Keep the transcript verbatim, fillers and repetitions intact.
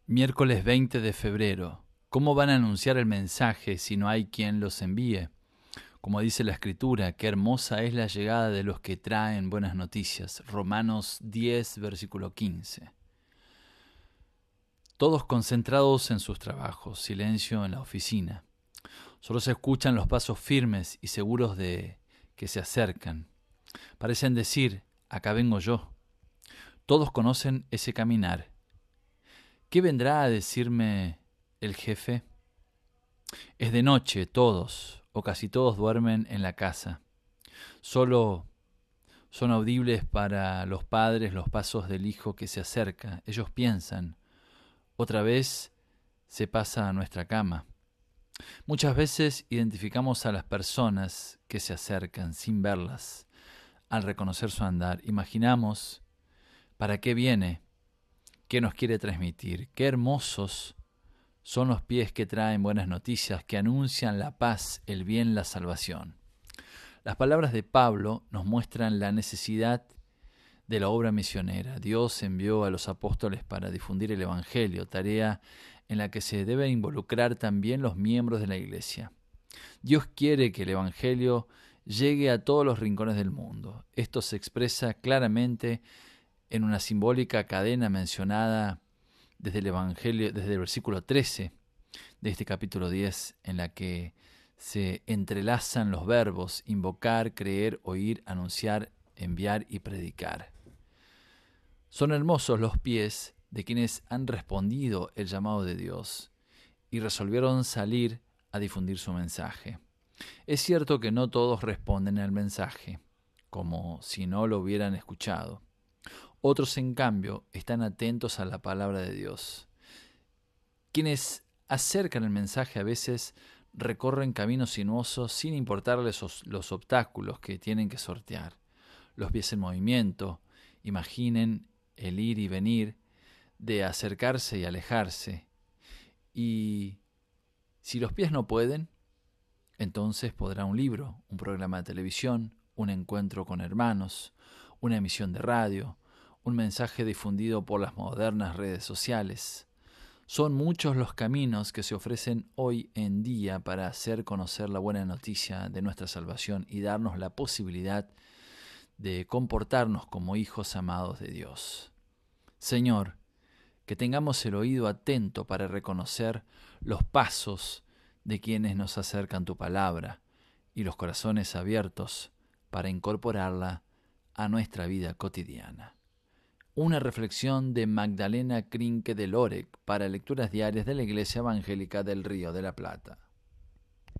Miércoles veinte de febrero. ¿Cómo van a anunciar el mensaje si no hay quien los envíe? Como dice la Escritura, qué hermosa es la llegada de los que traen buenas noticias. Romanos diez, versículo quince. Todos concentrados en sus trabajos, silencio en la oficina. Solo se escuchan los pasos firmes y seguros de que se acercan. Parecen decir, acá vengo yo. Todos conocen ese caminar. ¿Qué vendrá a decirme el jefe? Es de noche, todos, o casi todos duermen en la casa. Solo son audibles para los padres los pasos del hijo que se acerca. Ellos piensan, otra vez se pasa a nuestra cama. Muchas veces identificamos a las personas que se acercan sin verlas. Al reconocer su andar, imaginamos para qué viene, qué nos quiere transmitir. Qué hermosos son los pies que traen buenas noticias, que anuncian la paz, el bien, la salvación. Las palabras de Pablo nos muestran la necesidad de la obra misionera. Dios envió a los apóstoles para difundir el Evangelio, tarea en la que se deben involucrar también los miembros de la Iglesia. Dios quiere que el Evangelio llegue a todos los rincones del mundo. Esto se expresa claramente en una simbólica cadena mencionada desde el Evangelio, desde el versículo trece de este capítulo diez, en la que se entrelazan los verbos invocar, creer, oír, anunciar, enviar y predicar. Son hermosos los pies de quienes han respondido el llamado de Dios y resolvieron salir a difundir su mensaje. Es cierto que no todos responden al mensaje, como si no lo hubieran escuchado. Otros, en cambio, están atentos a la palabra de Dios. Quienes acercan el mensaje a veces recorren caminos sinuosos sin importarles los obstáculos que tienen que sortear. Los pies en movimiento, imaginen el ir y venir, de acercarse y alejarse. Y si los pies no pueden, entonces podrá un libro, un programa de televisión, un encuentro con hermanos, una emisión de radio, un mensaje difundido por las modernas redes sociales. Son muchos los caminos que se ofrecen hoy en día para hacer conocer la buena noticia de nuestra salvación y darnos la posibilidad de comportarnos como hijos amados de Dios. Señor, que tengamos el oído atento para reconocer los pasos de quienes nos acercan tu palabra y los corazones abiertos para incorporarla a nuestra vida cotidiana. Una reflexión de Magdalena Krinke de Lorek para Lecturas Diarias de la Iglesia Evangélica del Río de la Plata.